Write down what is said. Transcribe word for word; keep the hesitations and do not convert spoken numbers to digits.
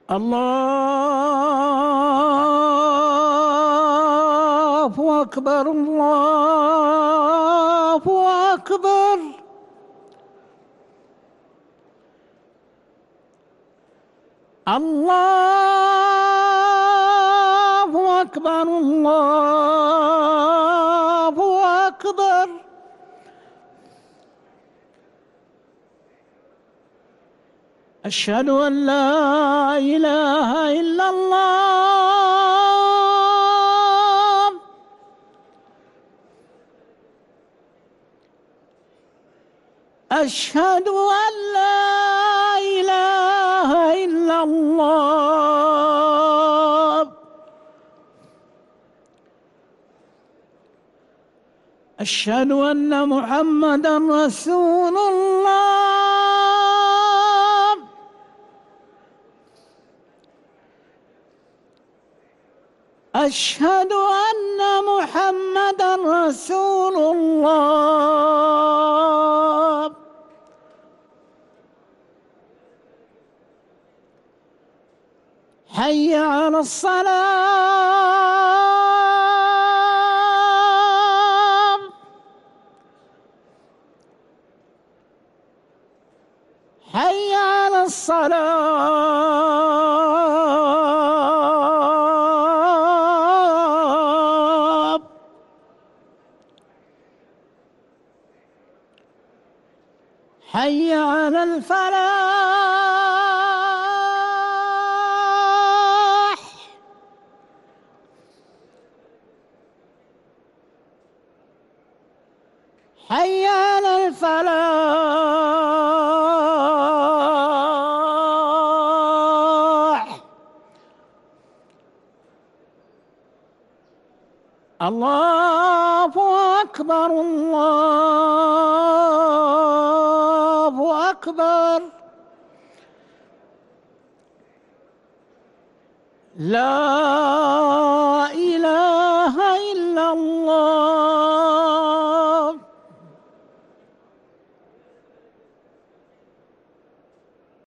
الله أكبر، الله أكبر. الله أكبر، الله أكبر. أشهد أن لا إله إلا الله. أشهد أن لا إله إلا الله. أشهد أن محمدًا رسول الله. أشهد أن محمدًا رسول الله. حي على الصلاة. حي على الصلاة. حي على الفلاح. حي على الفلاح. الله أكبر، الله أكبر. لا